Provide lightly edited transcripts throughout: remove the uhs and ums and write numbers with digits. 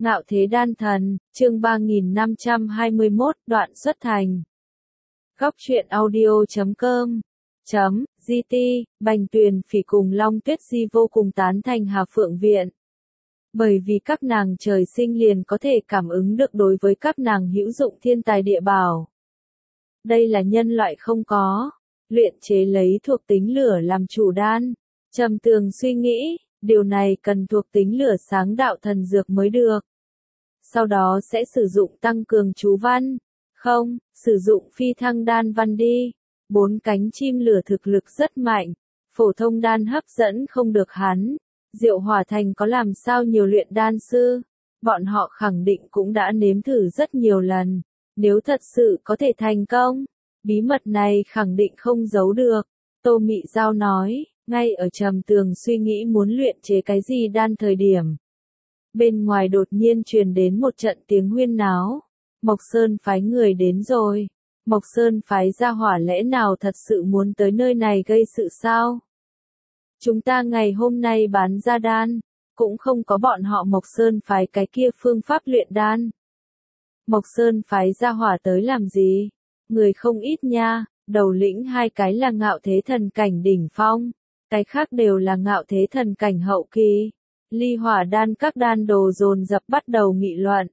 Ngạo Thế Đan Thần, chương 3521, đoạn xuất thành. Góc truyện audio.com GT, Bành Tuyền Phỉ cùng Long Tuyết Di vô cùng tán thành Hà Phượng Viện. Bởi vì các nàng trời sinh liền có thể cảm ứng được đối với các nàng hữu dụng thiên tài địa bảo. Đây là nhân loại không có, luyện chế lấy thuộc tính lửa làm chủ đan. Trầm Tường suy nghĩ, điều này cần thuộc tính lửa sáng đạo thần dược mới được. Sau đó sẽ sử dụng tăng cường chú văn. Không, sử dụng phi thăng đan văn đi. 4 cánh chim lửa thực lực rất mạnh. Phổ thông đan hấp dẫn không được hắn. Diệu Hỏa Thành có làm sao nhiều luyện đan sư. Bọn họ khẳng định cũng đã nếm thử rất nhiều lần. Nếu thật sự có thể thành công, bí mật này khẳng định không giấu được. Tô Mị Giao nói, ngay ở Trầm Tường suy nghĩ muốn luyện chế cái gì đan thời điểm. Bên ngoài đột nhiên truyền đến một trận tiếng huyên náo. Mộc Sơn phái người đến rồi. Mộc Sơn phái gia hỏa lẽ nào thật sự muốn tới nơi này gây sự sao? Chúng ta ngày hôm nay bán ra đan, cũng không có bọn họ Mộc Sơn phái cái kia phương pháp luyện đan. Mộc Sơn phái gia hỏa tới làm gì? Người không ít nha, đầu lĩnh 2 cái là ngạo thế thần cảnh đỉnh phong, cái khác đều là ngạo thế thần cảnh hậu kỳ. Ly Hỏa đan các đan đồ dồn dập bắt đầu nghị luận.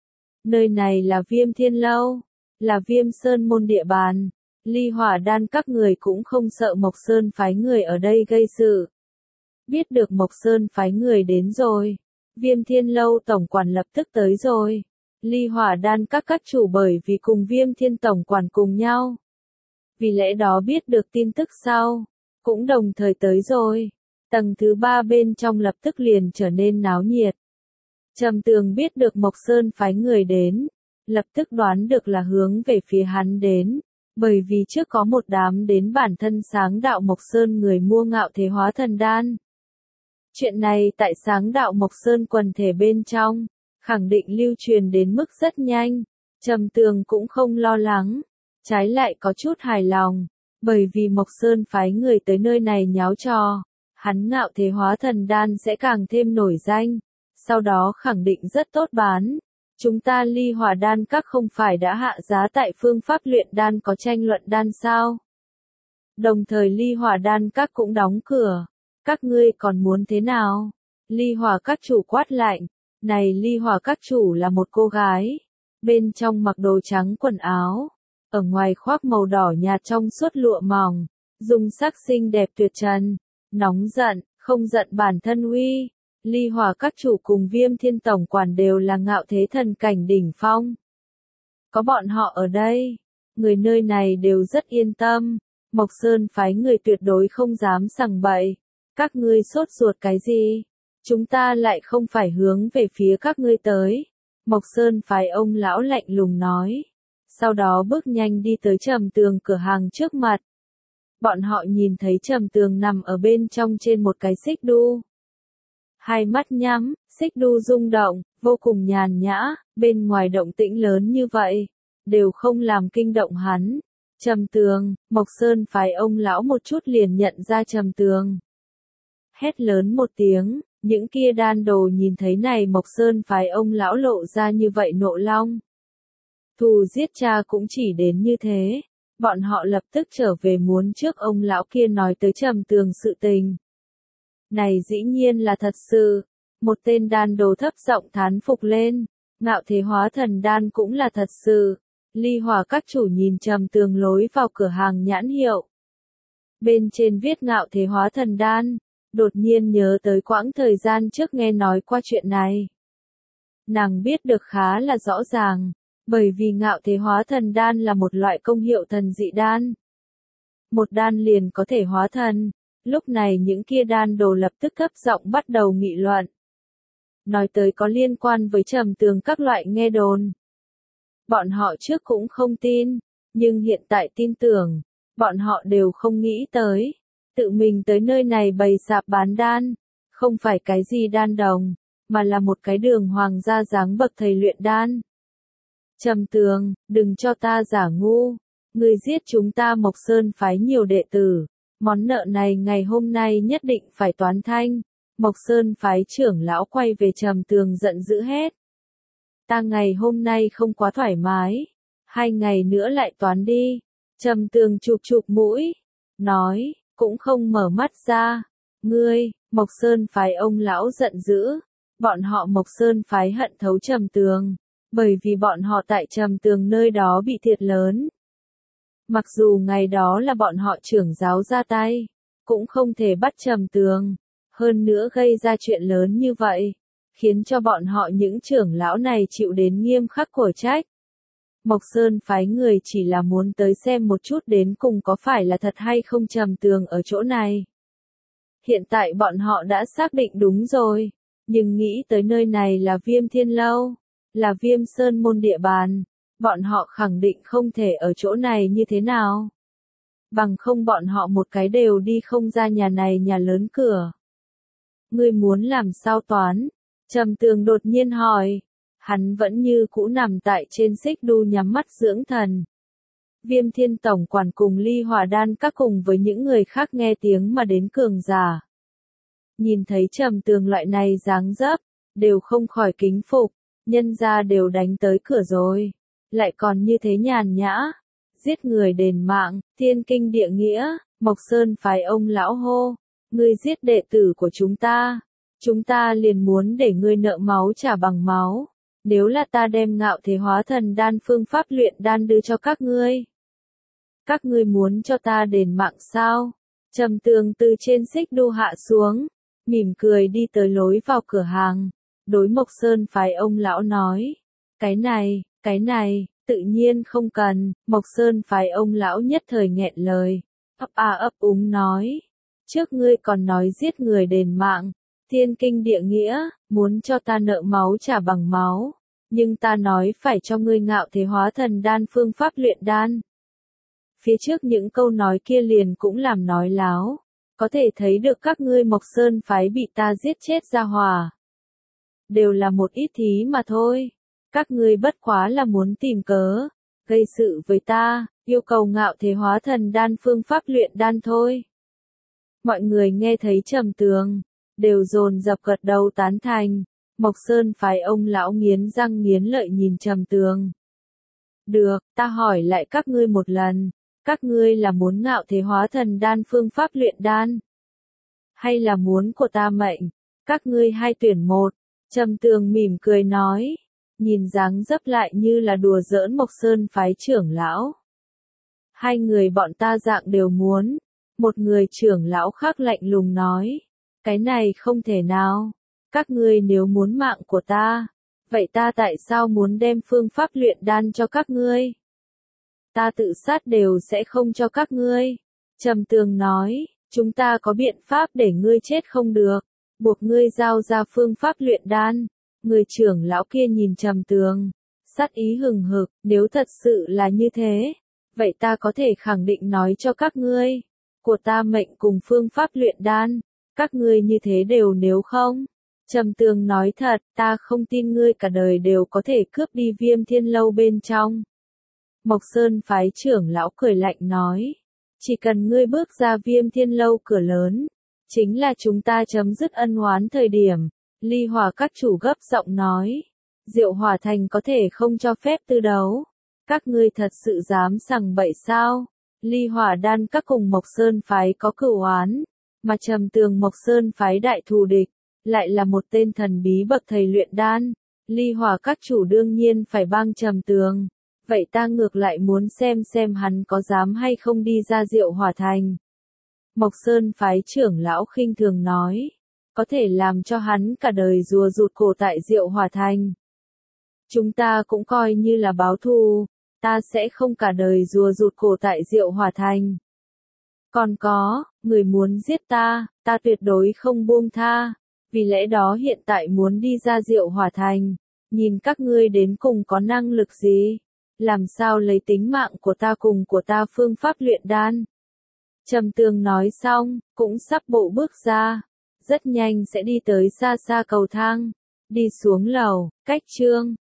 Nơi này là Viêm Thiên Lâu, là Viêm Sơn môn địa bàn. Ly Hỏa đan các người cũng không sợ Mộc Sơn phái người ở đây gây sự. Biết được Mộc Sơn phái người đến rồi. Viêm Thiên Lâu tổng quản lập tức tới rồi. Ly Hỏa đan các chủ bởi vì cùng Viêm Thiên tổng quản cùng nhau. Vì lẽ đó biết được tin tức sau, cũng đồng thời tới rồi. Tầng thứ 3 bên trong lập tức liền trở nên náo nhiệt. Trầm Tường biết được Mộc Sơn phái người đến, lập tức đoán được là hướng về phía hắn đến, bởi vì trước có một đám đến bản thân sáng đạo Mộc Sơn người mua ngạo thế hóa thần đan. Chuyện này tại sáng đạo Mộc Sơn quần thể bên trong, khẳng định lưu truyền đến mức rất nhanh. Trầm Tường cũng không lo lắng, trái lại có chút hài lòng, bởi vì Mộc Sơn phái người tới nơi này nháo trò. Hắn ngạo thế hóa thần đan sẽ càng thêm nổi danh, sau đó khẳng định rất tốt bán. Chúng ta Ly Hỏa đan các không phải đã hạ giá tại phương pháp luyện đan có tranh luận đan sao? Đồng thời Ly Hỏa đan các cũng đóng cửa, các ngươi còn muốn thế nào? Ly Hỏa các chủ quát lạnh, này Ly Hỏa các chủ là một cô gái, bên trong mặc đồ trắng quần áo, ở ngoài khoác màu đỏ nhạt trong suốt lụa mỏng, dung sắc xinh đẹp tuyệt trần. Nóng giận, không giận bản thân uy. Ly Hỏa các chủ cùng Viêm Thiên tổng quản đều là ngạo thế thần cảnh đỉnh phong. Có bọn họ ở đây, người nơi này đều rất yên tâm. Mộc Sơn phái người tuyệt đối không dám sằng bậy. Các ngươi sốt ruột cái gì? Chúng ta lại không phải hướng về phía các ngươi tới. Mộc Sơn phái ông lão lạnh lùng nói. Sau đó bước nhanh đi tới Trầm Tường cửa hàng trước mặt. Bọn họ nhìn thấy Trầm Tường nằm ở bên trong trên một cái xích đu. Hai mắt nhắm, xích đu rung động, vô cùng nhàn nhã, bên ngoài động tĩnh lớn như vậy, đều không làm kinh động hắn. Trầm Tường, Mộc Sơn phái ông lão một chút liền nhận ra Trầm Tường. Hét lớn một tiếng, những kia đan đồ nhìn thấy này Mộc Sơn phái ông lão lộ ra như vậy nộ long. Thù giết cha cũng chỉ đến như thế. Bọn họ lập tức trở về muốn trước ông lão kia nói tới Trầm Tường sự tình. Này dĩ nhiên là thật sự. Một tên đan đồ thấp giọng thán phục lên. Ngạo thế hóa thần đan cũng là thật sự. Ly Hỏa các chủ nhìn Trầm Tường lối vào cửa hàng nhãn hiệu. Bên trên viết ngạo thế hóa thần đan. Đột nhiên nhớ tới quãng thời gian trước nghe nói qua chuyện này. Nàng biết được khá là rõ ràng. Bởi vì ngạo thế hóa thần đan là một loại công hiệu thần dị đan. Một đan liền có thể hóa thần. Lúc này những kia đan đồ lập tức thấp giọng bắt đầu nghị luận. Nói tới có liên quan với Trầm Tường các loại nghe đồn. Bọn họ trước cũng không tin, nhưng hiện tại tin tưởng. Bọn họ đều không nghĩ tới. Tự mình tới nơi này bày sạp bán đan. Không phải cái gì đan đồng, mà là một cái đường hoàng gia dáng bậc thầy luyện đan. Trầm Tường, đừng cho ta giả ngu. Ngươi giết chúng ta Mộc Sơn phái nhiều đệ tử. Món nợ này ngày hôm nay nhất định phải toán thanh. Mộc Sơn phái trưởng lão quay về Trầm Tường giận dữ hét. Ta ngày hôm nay không quá thoải mái, 2 ngày nữa lại toán đi. Trầm Tường chụp chụp mũi, nói, cũng không mở mắt ra. Ngươi, Mộc Sơn phái ông lão giận dữ. Bọn họ Mộc Sơn phái hận thấu Trầm Tường, bởi vì bọn họ tại Trầm Tường nơi đó bị thiệt lớn. Mặc dù ngày đó là bọn họ trưởng giáo ra tay, cũng không thể bắt Trầm Tường, hơn nữa gây ra chuyện lớn như vậy, khiến cho bọn họ những trưởng lão này chịu đến nghiêm khắc của trách. Mộc Sơn phái người chỉ là muốn tới xem một chút đến cùng có phải là thật hay không Trầm Tường ở chỗ này. Hiện tại bọn họ đã xác định đúng rồi, nhưng nghĩ tới nơi này là Viêm Thiên Lâu, là Viêm Sơn môn địa bàn, bọn họ khẳng định không thể ở chỗ này như thế nào. Bằng không bọn họ một cái đều đi không ra nhà này nhà lớn cửa. Ngươi muốn làm sao toán? Trầm Tường đột nhiên hỏi. Hắn vẫn như cũ nằm tại trên xích đu nhắm mắt dưỡng thần. Viêm Thiên tổng quản cùng Ly Hỏa Đan các cùng với những người khác nghe tiếng mà đến cường giả. Nhìn thấy Trầm Tường loại này dáng dấp, đều không khỏi kính phục, nhân gia đều đánh tới cửa rồi, lại còn như thế nhàn nhã, giết người đền mạng, thiên kinh địa nghĩa. Mộc Sơn phái ông lão hô, ngươi giết đệ tử của chúng ta liền muốn để ngươi nợ máu trả bằng máu. Nếu là ta đem Ngạo Thế Hóa Thần đan phương pháp luyện đan đưa cho các ngươi muốn cho ta đền mạng sao? Trầm Tường từ trên xích đu hạ xuống, mỉm cười đi tới lối vào cửa hàng, đối Mộc Sơn phái ông lão nói, cái này, tự nhiên không cần. Mộc Sơn phái ông lão nhất thời nghẹn lời, ấp úng nói, trước ngươi còn nói giết người đền mạng, thiên kinh địa nghĩa, muốn cho ta nợ máu trả bằng máu, nhưng ta nói phải cho ngươi Ngạo Thế Hóa Thần đan phương pháp luyện đan. Phía trước những câu nói kia liền cũng làm nói láo, có thể thấy được các ngươi Mộc Sơn phái bị ta giết chết ra hỏa. Đều là một ít thí mà thôi, các ngươi bất quá là muốn tìm cớ, gây sự với ta, yêu cầu Ngạo Thế Hóa Thần đan phương pháp luyện đan thôi. Mọi người nghe thấy Trầm Tường, đều dồn dập gật đầu tán thành. Mộc Sơn phái ông lão nghiến răng nghiến lợi nhìn Trầm Tường. Được, ta hỏi lại các ngươi một lần, các ngươi là muốn Ngạo Thế Hóa Thần đan phương pháp luyện đan, hay là muốn của ta mệnh? Các ngươi hai tuyển một. Trầm Tường mỉm cười nói, nhìn dáng dấp lại như là đùa giỡn Mộc Sơn phái trưởng lão. Hai người bọn ta dạng đều muốn. Một người trưởng lão khác lạnh lùng nói, cái này không thể nào. Các ngươi nếu muốn mạng của ta, vậy ta tại sao muốn đem phương pháp luyện đan cho các ngươi? Ta tự sát đều sẽ không cho các ngươi. Trầm Tường nói, chúng ta có biện pháp để ngươi chết không được, buộc ngươi giao ra phương pháp luyện đan. Người trưởng lão kia nhìn Trầm Tường, sát ý hừng hực, nếu thật sự là như thế, vậy ta có thể khẳng định nói cho các ngươi, của ta mệnh cùng phương pháp luyện đan, các ngươi như thế đều nếu không. Trầm Tường nói thật, ta không tin ngươi cả đời đều có thể cướp đi Viêm Thiên Lâu bên trong. Mộc Sơn phái trưởng lão cười lạnh nói, chỉ cần ngươi bước ra Viêm Thiên Lâu cửa lớn, chính là chúng ta chấm dứt ân oán thời điểm. Ly Hỏa các chủ gấp giọng nói, Diệu Hỏa Thành có thể không cho phép tư đấu. Các ngươi thật sự dám sằng bậy sao? Ly Hỏa Đan các cùng Mộc Sơn phái có cửu oán, mà Trầm Tường Mộc Sơn phái đại thù địch, lại là một tên thần bí bậc thầy luyện đan. Ly Hỏa các chủ đương nhiên phải bang Trầm Tường, vậy ta ngược lại muốn xem hắn có dám hay không đi ra Diệu Hỏa Thành. Mộc Sơn phái trưởng lão khinh thường nói, có thể làm cho hắn cả đời rùa rụt cổ tại Diệu Hỏa Thành. Chúng ta cũng coi như là báo thù, ta sẽ không cả đời rùa rụt cổ tại Diệu Hỏa Thành. Còn có, người muốn giết ta, ta tuyệt đối không buông tha, vì lẽ đó hiện tại muốn đi ra Diệu Hỏa Thành, nhìn các ngươi đến cùng có năng lực gì, làm sao lấy tính mạng của ta cùng của ta phương pháp luyện đan. Trầm Tường nói xong, cũng sắp bộ bước ra, rất nhanh sẽ đi tới xa xa cầu thang, đi xuống lầu, cách chương